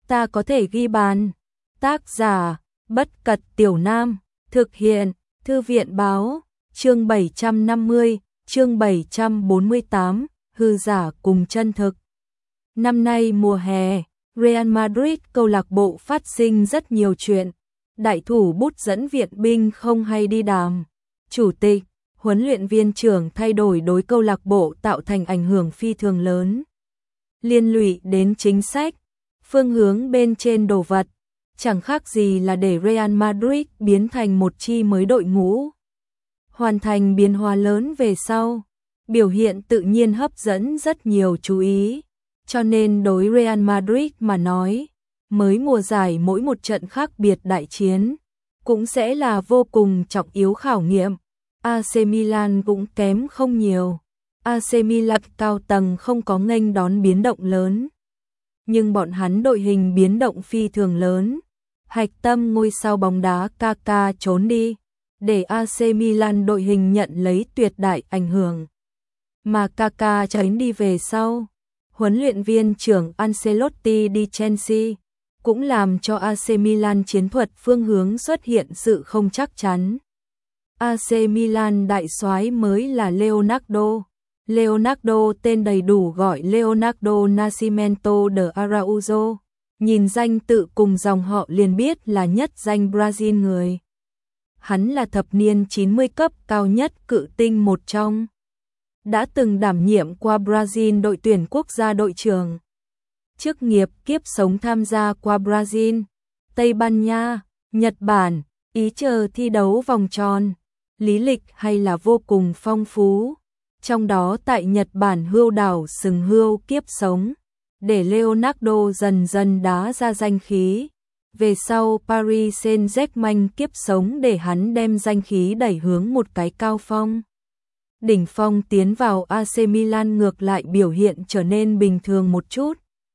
ta có thể ghi bàn. Tác giả, Bất Cật Tiểu Nam, thực hiện, Thư viện báo, chương 750, chương 748, hư giả cùng chân thực. Năm nay mùa hè, Real Madrid câu lạc bộ phát sinh rất nhiều chuyện. Đại thủ bút dẫn viện binh không hay đi đàm. Chủ tịch, huấn luyện viên trưởng thay đổi đối câu lạc bộ tạo thành ảnh hưởng phi thường lớn. Liên lụy đến chính sách, phương hướng bên trên đồ vật, chẳng khác gì là để Real Madrid biến thành một chi mới đội ngũ. Hoàn thành biến hóa lớn về sau, biểu hiện tự nhiên hấp dẫn rất nhiều chú ý. Cho nên đối Real Madrid mà nói, mới mùa giải mỗi một trận khác biệt đại chiến, cũng sẽ là vô cùng trọng yếu khảo nghiệm. AC Milan cũng kém không nhiều. AC Milan cao tầng không có nghênh đón biến động lớn. Nhưng bọn hắn đội hình biến động phi thường lớn. Hạch tâm ngôi sao bóng đá Kaka trốn đi, để AC Milan đội hình nhận lấy tuyệt đại ảnh hưởng. Mà Kaka tránh đi về sau, huấn luyện viên trưởng Ancelotti đi Chelsea, cũng làm cho AC Milan chiến thuật phương hướng xuất hiện sự không chắc chắn. AC Milan đại soái mới là Leonardo. Leonardo tên đầy đủ gọi Leonardo Nascimento de Araújo. Nhìn danh tự cùng dòng họ liền biết là nhất danh Brazil người. Hắn là thập niên 90 cấp cao nhất cự tinh một trong. Đã từng đảm nhiệm qua Brazil đội tuyển quốc gia đội trưởng. Chức nghiệp kiếp sống tham gia qua Brazil, Tây Ban Nha, Nhật Bản, Ý chờ thi đấu vòng tròn. Lý lịch hay là vô cùng phong phú. Trong đó tại Nhật Bản hưu đảo sừng hưu kiếp sống, để Leonardo dần dần đá ra danh khí. Về sau Paris Saint-Germain kiếp sống để hắn đem danh khí đẩy hướng một cái cao phong. Đỉnh phong tiến vào AC Milan ngược lại biểu hiện trở nên bình thường một chút.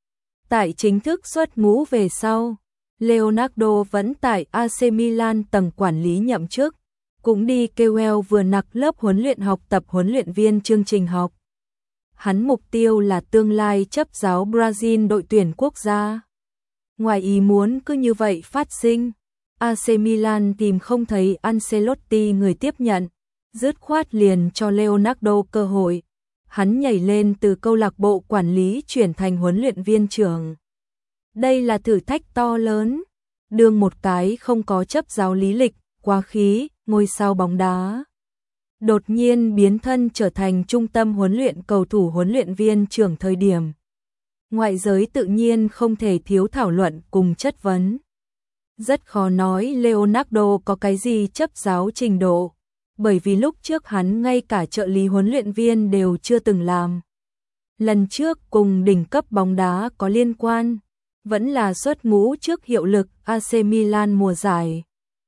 Tại chính thức xuất ngũ về sau, Leonardo vẫn tại AC Milan tầng quản lý nhậm chức, cũng đi kêu vừa nặc lớp huấn luyện học tập huấn luyện viên chương trình học. Hắn mục tiêu là tương lai chấp giáo Brazil đội tuyển quốc gia. Ngoài ý muốn cứ như vậy phát sinh, AC Milan tìm không thấy Ancelotti người tiếp nhận, dứt khoát liền cho Leonardo cơ hội. Hắn nhảy lên từ câu lạc bộ quản lý chuyển thành huấn luyện viên trưởng. Đây là thử thách to lớn, đương một cái không có chấp giáo lý lịch, quá khí, ngôi sao bóng đá. Đột nhiên biến thân trở thành trung tâm huấn luyện cầu thủ huấn luyện viên trưởng thời điểm. Ngoại giới tự nhiên không thể thiếu thảo luận cùng chất vấn. Rất khó nói Leonardo có cái gì chấp giáo trình độ, bởi vì lúc trước hắn ngay cả trợ lý huấn luyện viên đều chưa từng làm. Lần trước cùng đỉnh cấp bóng đá có liên quan, vẫn là xuất ngũ trước hiệu lực AC Milan mùa giải.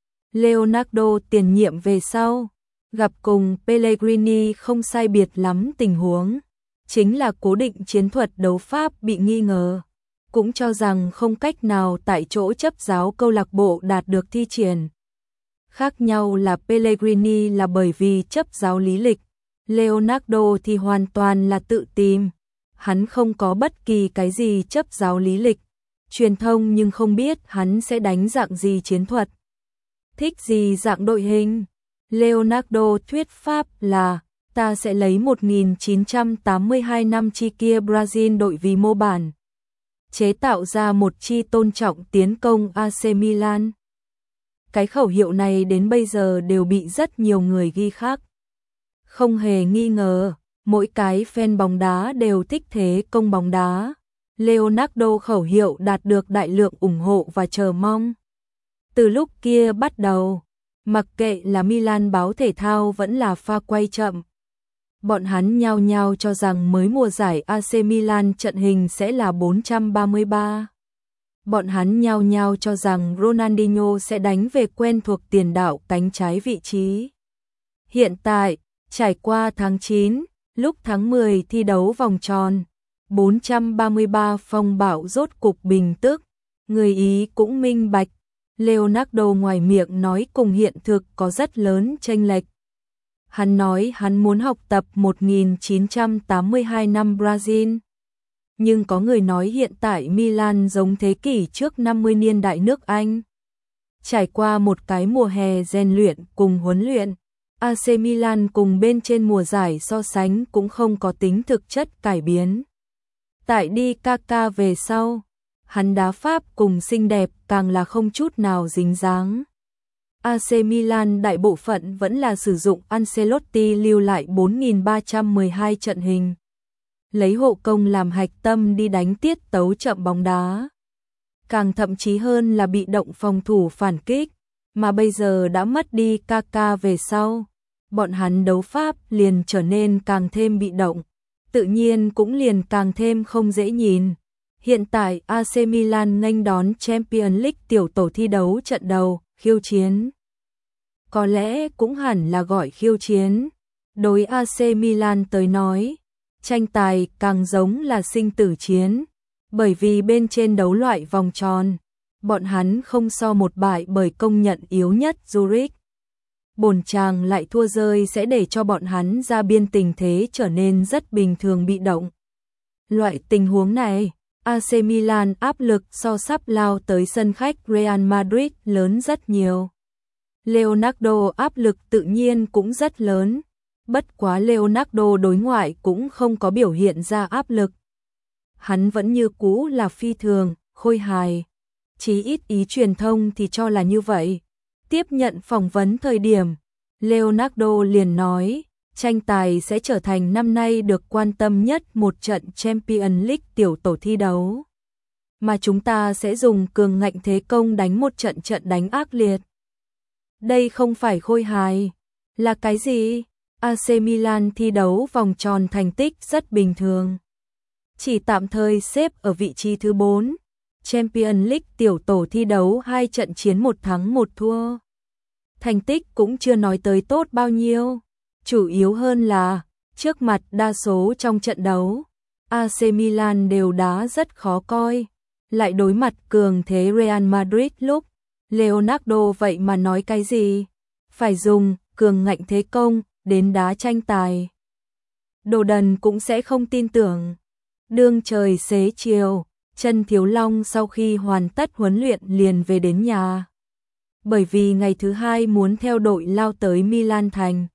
Leonardo tiền nhiệm về sau, gặp cùng Pellegrini không sai biệt lắm tình huống, chính là cố định chiến thuật đấu pháp bị nghi ngờ, cũng cho rằng không cách nào tại chỗ chấp giáo câu lạc bộ đạt được thi triển. Khác nhau là Pellegrini là bởi vì chấp giáo lý lịch, Leonardo thì hoàn toàn là tự tìm. Hắn không có bất kỳ cái gì chấp giáo lý lịch, truyền thông nhưng không biết hắn sẽ đánh dạng gì chiến thuật, thích gì dạng đội hình. Leonardo thuyết pháp là, ta sẽ lấy 1982 năm chi kia Brazil đội vì mô bản, chế tạo ra một chi tôn trọng tiến công AC Milan. Cái khẩu hiệu này đến bây giờ đều bị rất nhiều người ghi khắc. Không hề nghi ngờ, mỗi cái fan bóng đá đều thích thế công bóng đá. Leonardo khẩu hiệu đạt được đại lượng ủng hộ và chờ mong. Từ lúc kia bắt đầu, mặc kệ là Milan báo thể thao vẫn là pha quay chậm, bọn hắn nhao nhao cho rằng mới mùa giải AC Milan trận hình sẽ là 433. Bọn hắn nhao nhao cho rằng Ronaldinho sẽ đánh về quen thuộc tiền đạo cánh trái vị trí. Hiện tại, trải qua tháng 9, lúc tháng 10 thi đấu vòng tròn, 433 phong bạo rốt cục bình tức, người Ý cũng minh bạch. Leonardo ngoài miệng nói cùng hiện thực có rất lớn chênh lệch. Hắn nói hắn muốn học tập 1982 năm Brazil. nhưng có người nói hiện tại Milan giống thế kỷ trước 50 niên đại nước Anh. Trải qua một cái mùa hè rèn luyện cùng huấn luyện, AC Milan cùng bên trên mùa giải so sánh cũng không có tính thực chất cải biến. Tại đi Kaká về sau, hắn đá Pháp cùng xinh đẹp càng là không chút nào dính dáng. AC Milan đại bộ phận vẫn là sử dụng Ancelotti lưu lại 4.312 trận hình, lấy hộ công làm hạch tâm đi đánh tiết tấu chậm bóng đá. Càng thậm chí hơn là bị động phòng thủ phản kích, mà bây giờ đã mất đi Kaká về sau, bọn hắn đấu Pháp liền trở nên càng thêm bị động, tự nhiên cũng liền càng thêm không dễ nhìn. Hiện tại AC Milan nghênh đón Champions League tiểu tổ thi đấu trận đầu, khiêu chiến. Có lẽ cũng hẳn là gọi khiêu chiến. Đối AC Milan tới nói, tranh tài càng giống là sinh tử chiến, bởi vì bên trên đấu loại vòng tròn, bọn hắn không so một bại bởi công nhận yếu nhất Zurich. Bổn chàng lại thua rơi sẽ để cho bọn hắn ra biên tình thế trở nên rất bình thường bị động. Loại tình huống này, AC Milan áp lực so sắp lao tới sân khách Real Madrid lớn rất nhiều. Leonardo áp lực tự nhiên cũng rất lớn, bất quá Leonardo đối ngoại cũng không có biểu hiện ra áp lực. Hắn vẫn như cũ là phi thường, khôi hài. Chí ít ý truyền thông thì cho là như vậy. Tiếp nhận phỏng vấn thời điểm, Leonardo liền nói, tranh tài sẽ trở thành năm nay được quan tâm nhất một trận Champions League tiểu tổ thi đấu. Mà chúng ta sẽ dùng cường ngạnh thế công đánh một trận đánh ác liệt. Đây không phải khôi hài. Là cái gì? AC Milan thi đấu vòng tròn thành tích rất bình thường. Chỉ tạm thời xếp ở vị trí thứ 4. Champions League tiểu tổ thi đấu 2 trận chiến 1 thắng 1 thua. Thành tích cũng chưa nói tới tốt bao nhiêu. Chủ yếu hơn là, trước mặt đa số trong trận đấu, AC Milan đều đá rất khó coi. Lại đối mặt cường thế Real Madrid lúc, Leonardo vậy mà nói cái gì? Phải dùng cường ngạnh thế công đến đá tranh tài. Đồ đần cũng sẽ không tin tưởng. Đương trời xế chiều, Trần Thiếu Long sau khi hoàn tất huấn luyện liền về đến nhà. Bởi vì ngày thứ 2 muốn theo đội lao tới Milan thành.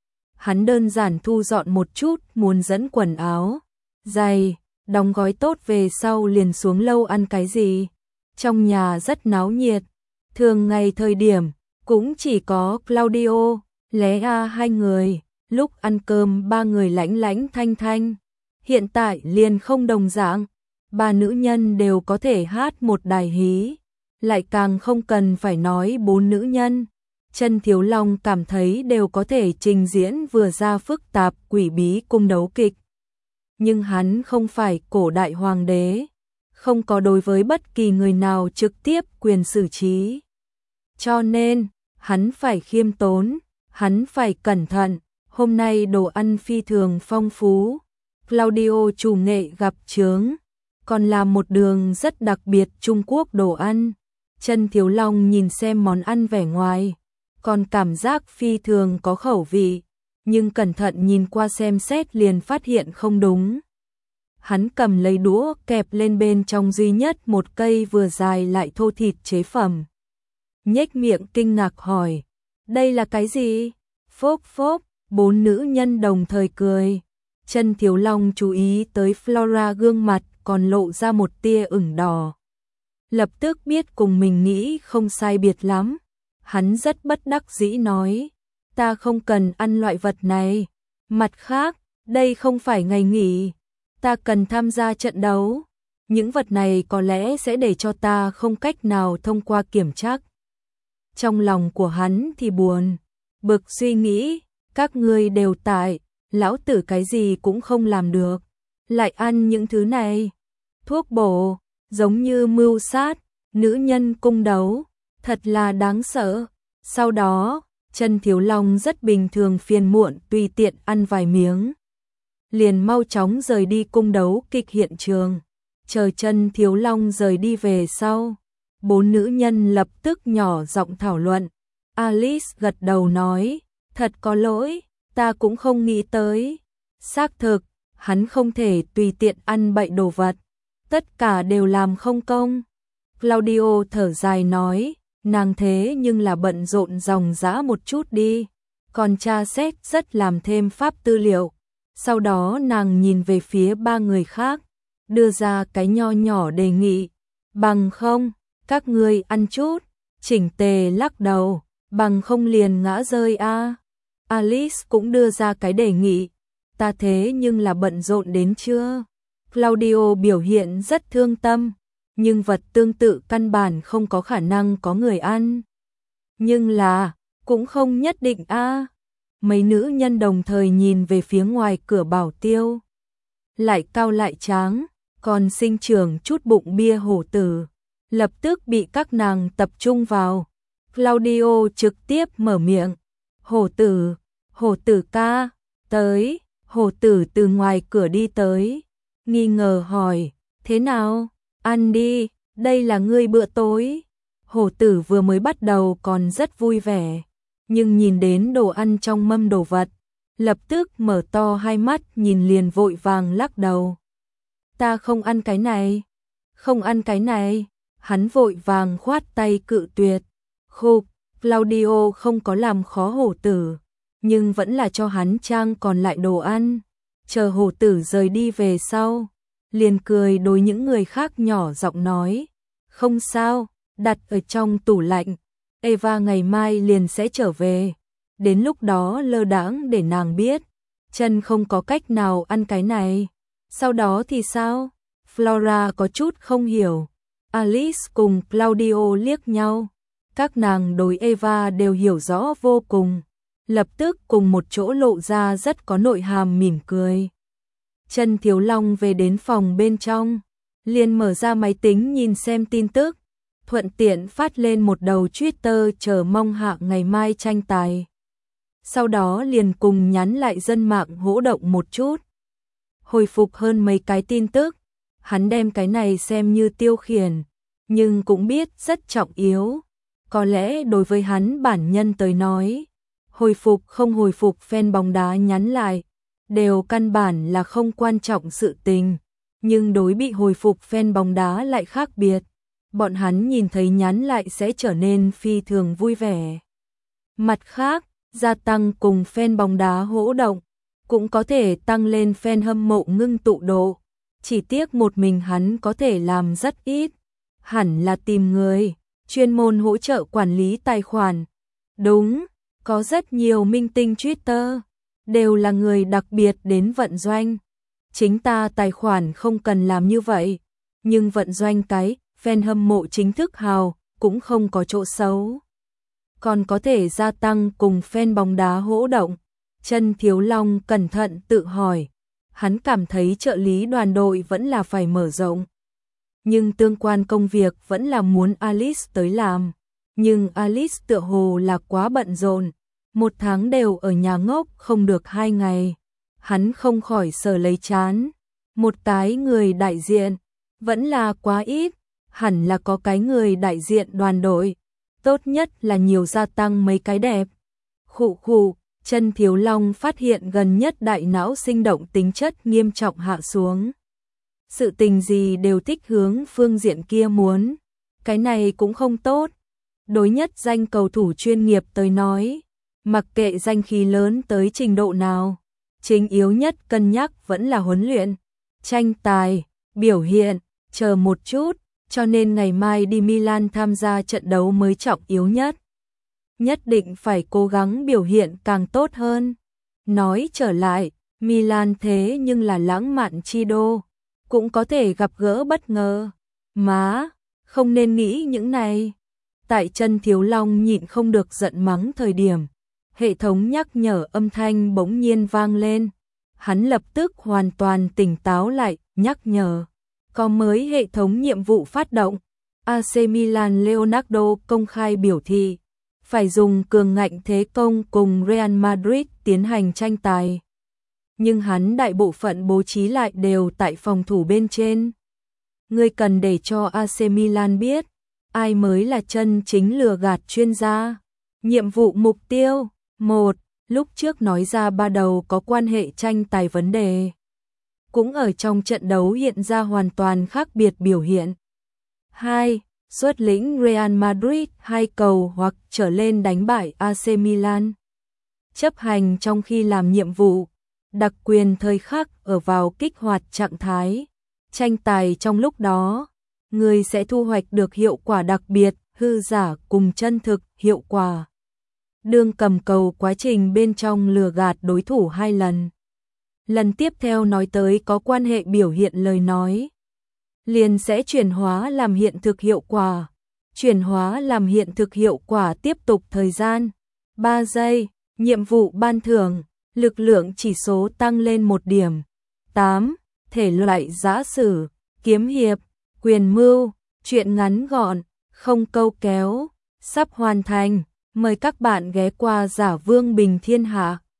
Hắn đơn giản thu dọn một chút, muốn dẫn quần áo, giày, đóng gói tốt về sau liền xuống lâu ăn cái gì. Trong nhà rất náo nhiệt, thường ngày thời điểm, cũng chỉ có Claudio, Lea 2 người, lúc ăn cơm 3 người lãnh lãnh thanh thanh. Hiện tại liền không đồng dạng, 3 nữ nhân đều có thể hát một đài hí, lại càng không cần phải nói 4 nữ nhân. Trần Thiếu Long cảm thấy đều có thể trình diễn vừa ra phức tạp quỷ bí cung đấu kịch. Nhưng hắn không phải cổ đại hoàng đế, không có đối với bất kỳ người nào trực tiếp quyền xử trí. Cho nên, hắn phải khiêm tốn, hắn phải cẩn thận. Hôm nay đồ ăn phi thường phong phú. Claudio chủ nghệ gặp chướng, còn làm một đường rất đặc biệt Trung Quốc đồ ăn. Trần Thiếu Long nhìn xem món ăn vẻ ngoài, còn cảm giác phi thường có khẩu vị, nhưng cẩn thận nhìn qua xem xét liền phát hiện không đúng. Hắn cầm lấy đũa kẹp lên bên trong duy nhất một cây vừa dài lại thô thịt chế phẩm. Nhếch miệng kinh ngạc hỏi, đây là cái gì? Phốp phốp, 4 nữ nhân đồng thời cười. Trần Thiếu Long chú ý tới Flora gương mặt còn lộ ra một tia ửng đỏ. Lập tức biết cùng mình nghĩ không sai biệt lắm. Hắn rất bất đắc dĩ nói, ta không cần ăn loại vật này. Mặt khác, đây không phải ngày nghỉ, ta cần tham gia trận đấu. Những vật này có lẽ sẽ để cho ta không cách nào thông qua kiểm tra. Trong lòng của hắn thì buồn, bực suy nghĩ, các ngươi đều tại, lão tử cái gì cũng không làm được, lại ăn những thứ này. Thuốc bổ, giống như mưu sát, nữ nhân cung đấu, thật là đáng sợ. Sau đó, Trần Thiếu Long rất bình thường phiền muộn tùy tiện ăn vài miếng. Liền mau chóng rời đi cung đấu kịch hiện trường. Chờ Trần Thiếu Long rời đi về sau, 4 nữ nhân lập tức nhỏ giọng thảo luận. Alice gật đầu nói, thật có lỗi, ta cũng không nghĩ tới. Xác thực, hắn không thể tùy tiện ăn bậy đồ vật, tất cả đều làm không công. Claudio thở dài nói, nàng thế nhưng là bận rộn ròng rã một chút đi, còn tra xét rất làm thêm pháp tư liệu. Sau đó nàng nhìn về phía ba người khác, đưa ra cái nho nhỏ đề nghị, bằng không, các ngươi ăn chút. Chỉnh Tề lắc đầu, bằng không liền ngã rơi a. Alice cũng đưa ra cái đề nghị, ta thế nhưng là bận rộn đến chưa? Claudio biểu hiện rất thương tâm, nhưng vật tương tự căn bản không có khả năng có người ăn. Nhưng là, cũng không nhất định a. Mấy nữ nhân đồng thời nhìn về phía ngoài cửa bảo tiêu. Lại cao lại tráng, còn sinh trưởng chút bụng bia hổ tử, lập tức bị các nàng tập trung vào. Claudio trực tiếp mở miệng, hổ tử ca, tới. Hổ tử từ ngoài cửa đi tới, nghi ngờ hỏi, thế nào, ăn đi, đây là ngươi bữa tối. Hổ tử vừa mới bắt đầu còn rất vui vẻ, nhưng nhìn đến đồ ăn trong mâm đồ vật, lập tức mở to hai mắt nhìn liền vội vàng lắc đầu. Ta không ăn cái này, không ăn cái này, hắn vội vàng khoát tay cự tuyệt. Khục, Claudio không có làm khó hổ tử, nhưng vẫn là cho hắn trang còn lại đồ ăn. Chờ hổ tử rời đi về sau, liền cười đối những người khác nhỏ giọng nói, không sao, đặt ở trong tủ lạnh, Eva ngày mai liền sẽ trở về, đến lúc đó lơ đãng để nàng biết, chân không có cách nào ăn cái này. Sau đó thì sao? Flora có chút không hiểu. Alice cùng Claudio liếc nhau, các nàng đối Eva đều hiểu rõ vô cùng, lập tức cùng một chỗ lộ ra rất có nội hàm mỉm cười. Trần Thiếu Long về đến phòng bên trong, liền mở ra máy tính nhìn xem tin tức, thuận tiện phát lên một đầu Twitter chờ mong hạ ngày mai tranh tài. Sau đó liền cùng nhắn lại dân mạng hỗ động một chút. Hồi phục hơn mấy cái tin tức, hắn đem cái này xem như tiêu khiển, nhưng cũng biết rất trọng yếu. Có lẽ đối với hắn bản nhân tới nói, hồi phục không hồi phục fan bóng đá nhắn lại, đều căn bản là không quan trọng sự tình, nhưng đối bị hồi phục fan bóng đá lại khác biệt. Bọn hắn nhìn thấy nhắn lại sẽ trở nên phi thường vui vẻ. Mặt khác, gia tăng cùng fan bóng đá hỗ động, cũng có thể tăng lên fan hâm mộ ngưng tụ độ. Chỉ tiếc một mình hắn có thể làm rất ít, hẳn là tìm người chuyên môn hỗ trợ quản lý tài khoản. Đúng, có rất nhiều minh tinh Twitter, đều là người đặc biệt đến vận doanh. Chính ta tài khoản không cần làm như vậy, nhưng vận doanh cái fan hâm mộ chính thức hào cũng không có chỗ xấu. Còn có thể gia tăng cùng fan bóng đá hỗ động. Trần Thiếu Long cẩn thận tự hỏi, hắn cảm thấy trợ lý đoàn đội vẫn là phải mở rộng. Nhưng tương quan công việc vẫn là muốn Alice tới làm. Nhưng Alice tựa hồ là quá bận rộn, một tháng đều ở nhà ngốc không được 2 ngày. Hắn không khỏi sờ lấy trán. Một cái người đại diện, vẫn là quá ít, hẳn là có cái người đại diện đoàn đội. Tốt nhất là nhiều gia tăng mấy cái đẹp. Khụ khụ, Trần Thiếu Long phát hiện gần nhất đại não sinh động tính chất nghiêm trọng hạ xuống. Sự tình gì đều thích hướng phương diện kia muốn. Cái này cũng không tốt. Đối nhất danh cầu thủ chuyên nghiệp tới nói, mặc kệ danh khí lớn tới trình độ nào, chính yếu nhất cân nhắc vẫn là huấn luyện, tranh tài, biểu hiện, chờ một chút, cho nên ngày mai đi Milan tham gia trận đấu mới trọng yếu nhất. Nhất định phải cố gắng biểu hiện càng tốt hơn. Nói trở lại, Milan thế nhưng là lãng mạn chi đô, cũng có thể gặp gỡ bất ngờ. Má, không nên nghĩ những này. Tại Trần Thiếu Long nhịn không được giận mắng thời điểm, hệ thống nhắc nhở âm thanh bỗng nhiên vang lên. Hắn lập tức hoàn toàn tỉnh táo lại, nhắc nhở. Có mới hệ thống nhiệm vụ phát động. AC Milan Leonardo công khai biểu thị, phải dùng cường ngạnh thế công cùng Real Madrid tiến hành tranh tài. Nhưng hắn đại bộ phận bố trí lại đều tại phòng thủ bên trên. Ngươi cần để cho AC Milan biết, ai mới là chân chính lừa gạt chuyên gia. Nhiệm vụ mục tiêu 1. Lúc trước nói ra ba đầu có quan hệ tranh tài vấn đề. cũng ở trong trận đấu hiện ra hoàn toàn khác biệt biểu hiện. 2. Xuất lĩnh Real Madrid 2 cầu hoặc trở lên đánh bại AC Milan. Chấp hành trong khi làm nhiệm vụ, đặc quyền thời khắc ở vào kích hoạt trạng thái. Tranh tài trong lúc đó, người sẽ thu hoạch được hiệu quả đặc biệt, hư giả cùng chân thực, hiệu quả. Đương cầm cầu quá trình bên trong lừa gạt đối thủ 2 lần. Lần tiếp theo nói tới có quan hệ biểu hiện lời nói. Liền sẽ chuyển hóa làm hiện thực hiệu quả. Chuyển hóa làm hiện thực hiệu quả tiếp tục thời gian 3 giây, nhiệm vụ ban thưởng, lực lượng chỉ số tăng lên 1 điểm. 8. Thể loại giã sử, kiếm hiệp, quyền mưu, truyện ngắn gọn, không câu kéo, sắp hoàn thành. Mời các bạn ghé qua Giả Vương Bình Thiên Hạ.